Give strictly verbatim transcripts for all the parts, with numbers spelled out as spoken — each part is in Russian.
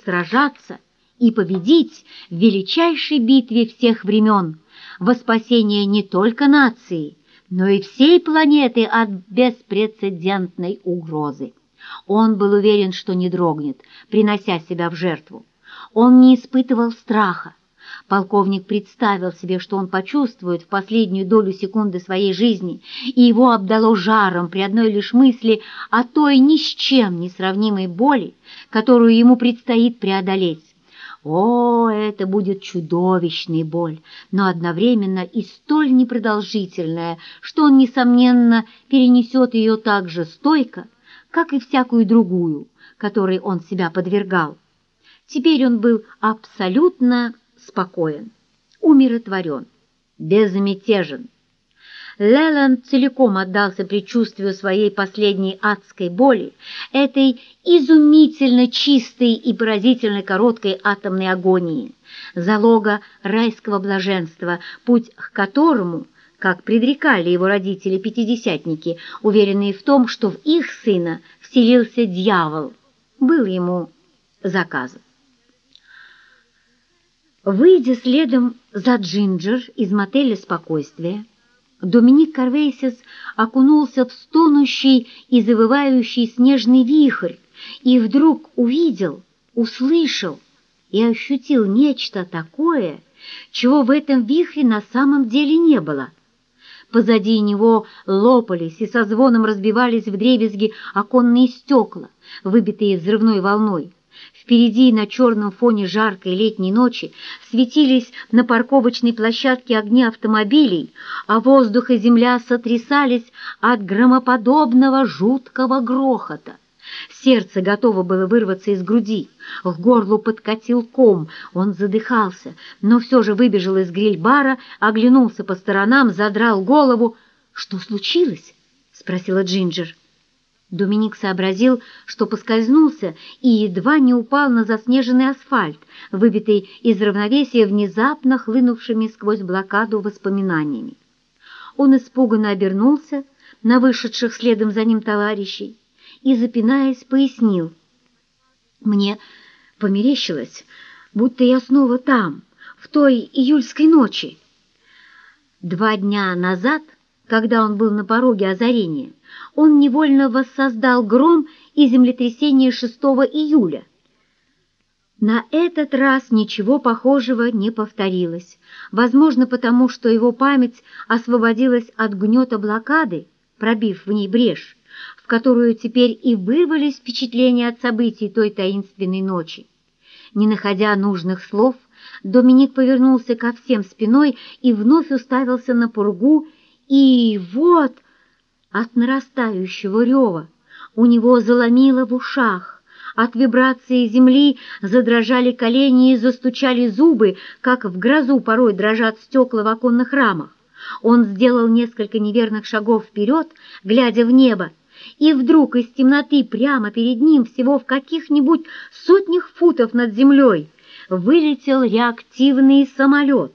сражаться и победить в величайшей битве всех времен, во спасение не только нации, но и всей планеты от беспрецедентной угрозы. Он был уверен, что не дрогнет, принося себя в жертву. Он не испытывал страха. Полковник представил себе, что он почувствует в последнюю долю секунды своей жизни, и его обдало жаром при одной лишь мысли о той ни с чем не сравнимой боли, которую ему предстоит преодолеть. О, это будет чудовищная боль, но одновременно и столь непродолжительная, что он, несомненно, перенесет ее так же стойко, как и всякую другую, которой он себя подвергал. Теперь он был абсолютно спокоен, умиротворен, безмятежен. Леланд целиком отдался предчувствию своей последней адской боли, этой изумительно чистой и поразительно короткой атомной агонии, залога райского блаженства, путь к которому, как предрекали его родители-пятидесятники, уверенные в том, что в их сына вселился дьявол, был ему заказан. Выйдя следом за Джинджер из мотеля «Спокойствие», Доминик Карвейсис окунулся в стонущий и завывающий снежный вихрь и вдруг увидел, услышал и ощутил нечто такое, чего в этом вихре на самом деле не было. Позади него лопались и со звоном разбивались вдребезги оконные стекла, выбитые взрывной волной. Впереди на черном фоне жаркой летней ночи светились на парковочной площадке огни автомобилей, а воздух и земля сотрясались от громоподобного жуткого грохота. Сердце готово было вырваться из груди, к горлу подкатил ком, он задыхался, но все же выбежал из гриль-бара, оглянулся по сторонам, задрал голову. «Что случилось?» — спросила Джинджер. Доминик сообразил, что поскользнулся и едва не упал на заснеженный асфальт, выбитый из равновесия внезапно хлынувшими сквозь блокаду воспоминаниями. Он испуганно обернулся на вышедших следом за ним товарищей и, запинаясь, пояснил: «Мне померещилось, будто я снова там, в той июльской ночи». Два дня назад, когда он был на пороге озарения, он невольно воссоздал гром и землетрясение шестого июля. На этот раз ничего похожего не повторилось, возможно, потому что его память освободилась от гнета блокады, пробив в ней брешь, в которую теперь и вырвались впечатления от событий той таинственной ночи. Не находя нужных слов, Доминик повернулся ко всем спиной и вновь уставился на пургу, и вот от нарастающего рева у него заломило в ушах, от вибрации земли задрожали колени и застучали зубы, как в грозу порой дрожат стекла в оконных рамах. Он сделал несколько неверных шагов вперед, глядя в небо, и вдруг из темноты прямо перед ним, всего в каких-нибудь сотнях футов над землей, вылетел реактивный самолет.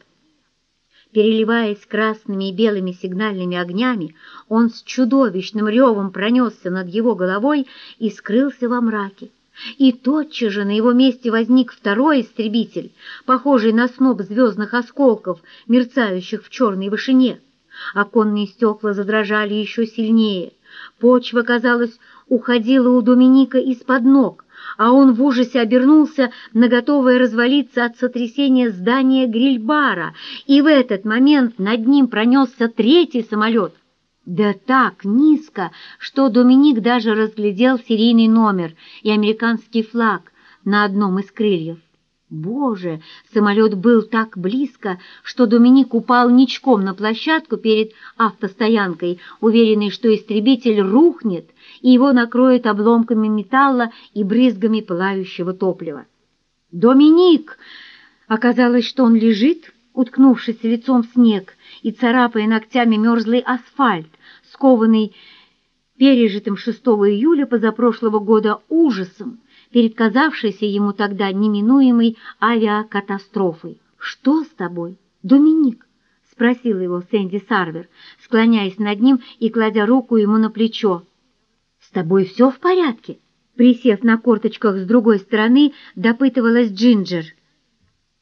Переливаясь красными и белыми сигнальными огнями, он с чудовищным ревом пронесся над его головой и скрылся во мраке. И тотчас же на его месте возник второй истребитель, похожий на сноп звездных осколков, мерцающих в черной вышине. Оконные стекла задрожали еще сильнее. Почва, казалось, уходила у Доминика из-под ног, а он в ужасе обернулся на готовое развалиться от сотрясения здание гриль-бара, и в этот момент над ним пронесся третий самолет. Да так низко, что Доминик даже разглядел серийный номер и американский флаг на одном из крыльев. Боже, самолет был так близко, что Доминик упал ничком на площадку перед автостоянкой, уверенный, что истребитель рухнет и его накроет обломками металла и брызгами пылающего топлива. «Доминик!» Оказалось, что он лежит, уткнувшись лицом в снег и царапая ногтями мерзлый асфальт, скованный пережитым шестого июля позапрошлого года ужасом, перед казавшейся ему тогда неминуемой авиакатастрофой. «Что с тобой, Доминик?» — спросила его Сэнди Сарвер, склоняясь над ним и кладя руку ему на плечо. «С тобой все в порядке? Присев на корточках с другой стороны, допытывалась Джинджер.